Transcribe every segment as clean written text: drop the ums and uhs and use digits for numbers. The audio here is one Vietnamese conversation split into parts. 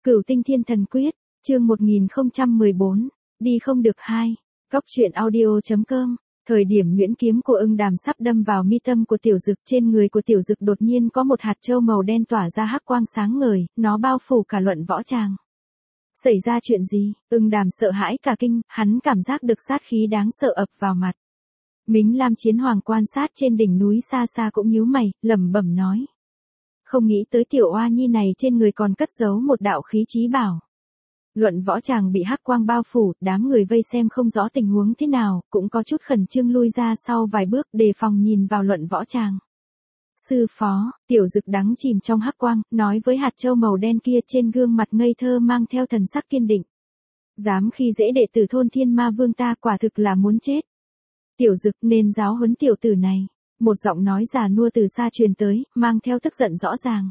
Cửu Tinh Thiên Thần Quyết, chương 1014, đi không được 2. Góc truyện audio.com. Thời điểm nhuyễn kiếm của Ưng Đàm sắp đâm vào mi tâm của Tiểu Dực, trên người của Tiểu Dực đột nhiên có một hạt châu màu đen tỏa ra hắc quang sáng ngời, nó bao phủ cả luận võ tràng. Xảy ra chuyện gì? Ưng Đàm sợ hãi cả kinh, hắn cảm giác được sát khí đáng sợ ập vào mặt. Mính Lam Chiến Hoàng quan sát trên đỉnh núi xa xa cũng nhíu mày, lẩm bẩm nói. Không nghĩ tới tiểu oa nhi này trên người còn cất giấu một đạo khí chí bảo. Luận võ tràng bị hắc quang bao phủ, đám người vây xem không rõ tình huống thế nào, cũng có chút khẩn trương lui ra sau vài bước đề phòng nhìn vào luận võ tràng. Sư phó, Tiểu Dực đắng chìm trong hắc quang, nói với hạt châu màu đen kia, trên gương mặt ngây thơ mang theo thần sắc kiên định. Dám khi dễ đệ tử thôn Thiên Ma Vương ta, quả thực là muốn chết. Tiểu Dực nên giáo huấn tiểu tử này. Một giọng nói già nua từ xa truyền tới, mang theo tức giận rõ ràng.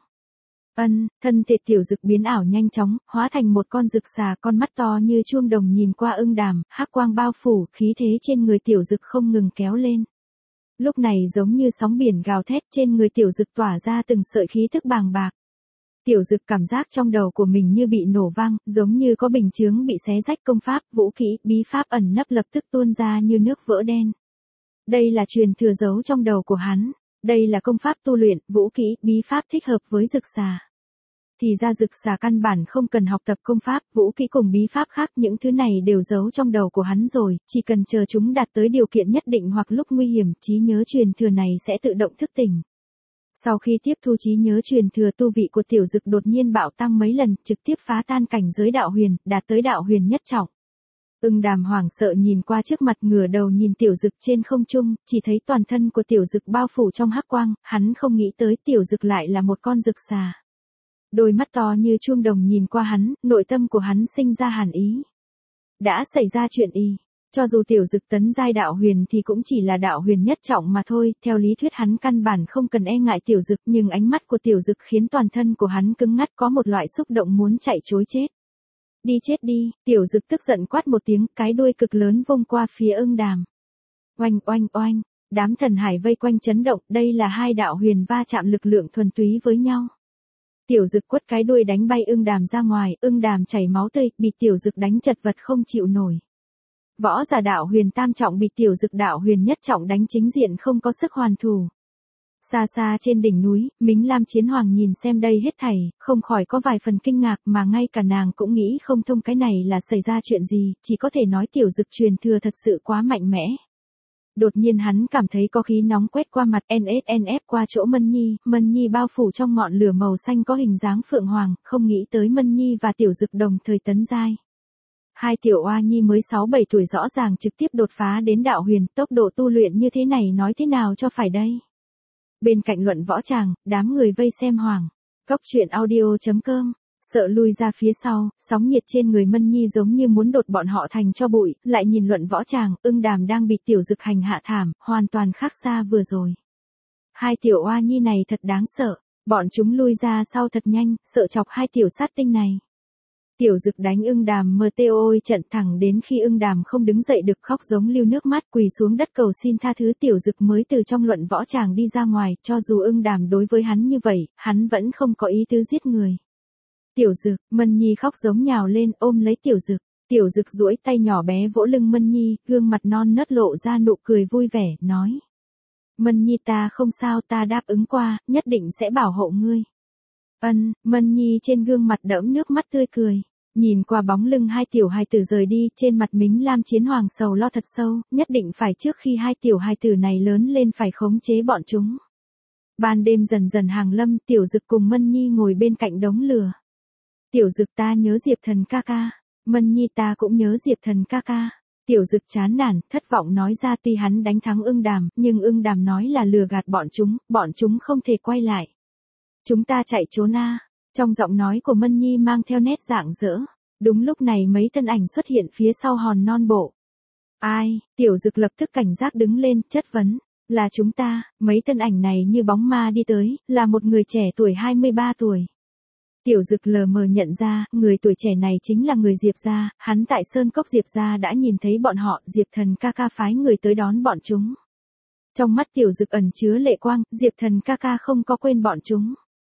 Thân thể Tiểu Dực biến ảo nhanh chóng, hóa thành một con dực xà, con mắt to như chuông đồng nhìn qua Ưng Đàm, hắc quang bao phủ, khí thế trên người Tiểu Dực không ngừng kéo lên. Lúc này giống như sóng biển gào thét, trên người Tiểu Dực tỏa ra từng sợi khí thức bàng bạc. Tiểu Dực cảm giác trong đầu của mình như bị nổ vang, giống như có bình chướng bị xé rách, công pháp, vũ khí, bí pháp ẩn nấp lập tức tuôn ra như nước vỡ đen. Đây là truyền thừa giấu trong đầu của hắn, đây là công pháp tu luyện, vũ kỹ, bí pháp thích hợp với dực xà. Thì ra dực xà căn bản không cần học tập công pháp, vũ kỹ cùng bí pháp khác, những thứ này đều giấu trong đầu của hắn rồi, chỉ cần chờ chúng đạt tới điều kiện nhất định hoặc lúc nguy hiểm, trí nhớ truyền thừa này sẽ tự động thức tỉnh. Sau khi tiếp thu trí nhớ truyền thừa, tu vị của Tiểu Dực đột nhiên bạo tăng mấy lần, trực tiếp phá tan cảnh giới đạo huyền, đạt tới đạo huyền nhất trọng. Ưng Đàm hoảng sợ nhìn qua trước mặt, ngửa đầu nhìn Tiểu Dực trên không trung, chỉ thấy toàn thân của Tiểu Dực bao phủ trong hắc quang, hắn không nghĩ tới Tiểu Dực lại là một con dực xà. Đôi mắt to như chuông đồng nhìn qua hắn, nội tâm của hắn sinh ra hàn ý. Đã xảy ra chuyện y, cho dù Tiểu Dực tấn giai đạo huyền thì cũng chỉ là đạo huyền nhất trọng mà thôi, theo lý thuyết hắn căn bản không cần e ngại Tiểu Dực, nhưng ánh mắt của Tiểu Dực khiến toàn thân của hắn cứng ngắt, có một loại xúc động muốn chạy trối chết. Đi chết đi, Tiểu Dực tức giận quát một tiếng, cái đuôi cực lớn vung qua phía Ưng Đàm. Oanh oanh oanh, đám thần hải vây quanh chấn động, đây là hai đạo huyền va chạm lực lượng thuần túy với nhau. Tiểu Dực quất cái đuôi đánh bay Ưng Đàm ra ngoài, Ưng Đàm chảy máu tươi, bị Tiểu Dực đánh chật vật không chịu nổi. Võ giả đạo huyền tam trọng bị Tiểu Dực đạo huyền nhất trọng đánh chính diện không có sức hoàn thủ. Xa xa trên đỉnh núi, Mính Lam Chiến Hoàng nhìn xem đây hết thảy, không khỏi có vài phần kinh ngạc, mà ngay cả nàng cũng nghĩ không thông cái này là xảy ra chuyện gì, chỉ có thể nói Tiểu Dực truyền thừa thật sự quá mạnh mẽ. Đột nhiên hắn cảm thấy có khí nóng quét qua mặt, NSNF qua chỗ Mân Nhi bao phủ trong ngọn lửa màu xanh có hình dáng phượng hoàng, không nghĩ tới Mân Nhi và Tiểu Dực đồng thời tấn giai. Hai tiểu oa nhi mới 6-7 tuổi rõ ràng trực tiếp đột phá đến đạo huyền, tốc độ tu luyện như thế này nói thế nào cho phải đây. Bên cạnh luận võ tràng, đám người vây xem hoảng. Góc truyện audio.com. Sợ lui ra phía sau, sóng nhiệt trên người Mân Nhi giống như muốn đột bọn họ thành cho bụi, lại nhìn luận võ tràng, Ưng Đàm đang bị Tiểu Dực hành hạ thảm, hoàn toàn khác xa vừa rồi. Hai tiểu oa nhi này thật đáng sợ, bọn chúng lui ra sau thật nhanh, sợ chọc hai tiểu sát tinh này. Tiểu Dực đánh Ưng Đàm ôi trận thẳng đến khi Ưng Đàm không đứng dậy được, khóc giống lưu nước mắt, quỳ xuống đất cầu xin tha thứ. Tiểu Dực mới từ trong luận võ tràng đi ra ngoài, cho dù Ưng Đàm đối với hắn như vậy, hắn vẫn không có ý tứ giết người. Tiểu Dực, Mân Nhi khóc giống nhào lên ôm lấy Tiểu Dực. Tiểu Dực duỗi tay nhỏ bé vỗ lưng Mân Nhi, gương mặt non nớt lộ ra nụ cười vui vẻ, nói. Mân Nhi ta không sao, ta đáp ứng qua, nhất định sẽ bảo hộ ngươi. Mân Nhi trên gương mặt đẫm nước mắt tươi cười. Nhìn qua bóng lưng hai tiểu hài tử rời đi, trên mặt Mính Lam Chiến Hoàng sầu lo thật sâu, nhất định phải trước khi hai tiểu hài tử này lớn lên phải khống chế bọn chúng. Ban đêm dần dần hàng lâm, Tiểu Dực cùng Mân Nhi ngồi bên cạnh đống lửa. Tiểu Dực ta nhớ Diệp Thần ca ca. Mân Nhi ta cũng nhớ Diệp Thần ca ca. Tiểu Dực chán nản, thất vọng nói ra, tuy hắn đánh thắng Ưng Đàm, nhưng Ưng Đàm nói là lừa gạt bọn chúng không thể quay lại. Chúng ta chạy trốn a. Trong giọng nói của Mân Nhi mang theo nét rạng rỡ. Đúng lúc này mấy thân ảnh xuất hiện phía sau hòn non bộ. Ai? Tiểu Dực lập tức cảnh giác đứng lên, chất vấn. Là chúng ta. Mấy thân ảnh này như bóng ma đi tới, là một người trẻ tuổi 23 tuổi. Tiểu Dực lờ mờ nhận ra, người tuổi trẻ này chính là người Diệp gia, hắn tại Sơn Cốc Diệp gia đã nhìn thấy bọn họ, Diệp Thần ca ca phái người tới đón bọn chúng. Trong mắt Tiểu Dực ẩn chứa lệ quang, Diệp Thần ca ca không có quên bọn chúng.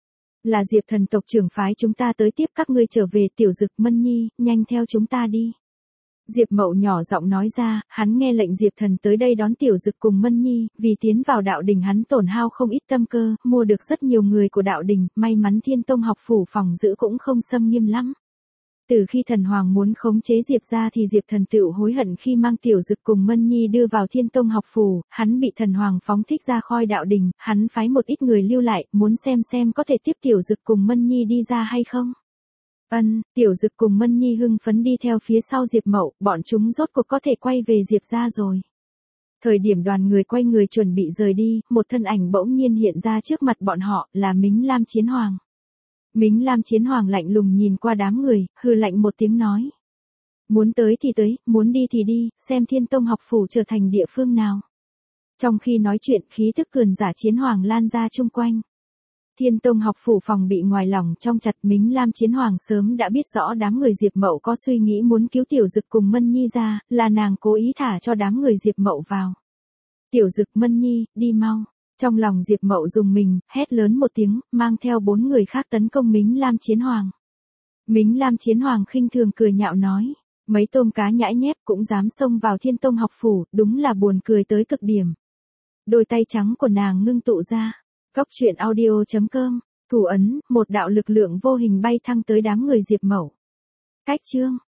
Là Diệp Thần tộc trưởng phái chúng ta tới tiếp các ngươi trở về. Tiểu Dực, Mân Nhi, nhanh theo chúng ta đi. Diệp Mậu nhỏ giọng nói ra, hắn nghe lệnh Diệp Thần tới đây đón Tiểu Dực cùng Mân Nhi, vì tiến vào đạo đình hắn tổn hao không ít tâm cơ, mua được rất nhiều người của đạo đình, may mắn Thiên Tông học phủ phòng giữ cũng không xâm nghiêm lắm. Từ khi Thần Hoàng muốn khống chế Diệp ra thì Diệp Thần tựu hối hận khi mang Tiểu Dực cùng Mân Nhi đưa vào Thiên Tông học phủ, hắn bị Thần Hoàng phóng thích ra khỏi đạo đình, hắn phái một ít người lưu lại, muốn xem có thể tiếp Tiểu Dực cùng Mân Nhi đi ra hay không. Tiểu Dực cùng Mân Nhi hưng phấn đi theo phía sau Diệp Mậu, bọn chúng rốt cuộc có thể quay về Diệp ra rồi. Thời điểm đoàn người quay người chuẩn bị rời đi, một thân ảnh bỗng nhiên hiện ra trước mặt bọn họ, là Mính Lam Chiến Hoàng. Mính Lam Chiến Hoàng lạnh lùng nhìn qua đám người, hừ lạnh một tiếng nói. Muốn tới thì tới, muốn đi thì đi, xem Thiên Tông học phủ trở thành địa phương nào. Trong khi nói chuyện, khí thức cường giả Chiến Hoàng lan ra chung quanh. Thiên Tông học phủ phòng bị ngoài lòng trong chặt. Mính Lam Chiến Hoàng sớm đã biết rõ đám người Diệp Mậu có suy nghĩ muốn cứu Tiểu Dực cùng Mân Nhi ra, là nàng cố ý thả cho đám người Diệp Mậu vào. Tiểu Dực, Mân Nhi, đi mau. Trong lòng Diệp Mậu dùng mình, hét lớn một tiếng, mang theo 4 người khác tấn công Mính Lam Chiến Hoàng. Mính Lam Chiến Hoàng khinh thường cười nhạo nói, mấy tôm cá nhãi nhép cũng dám xông vào Thiên Tông học phủ, đúng là buồn cười tới cực điểm. Đôi tay trắng của nàng ngưng tụ ra. Góc truyện audio.com, thủ ấn, một đạo lực lượng vô hình bay thăng tới đám người Diệp Mậu. Cách chương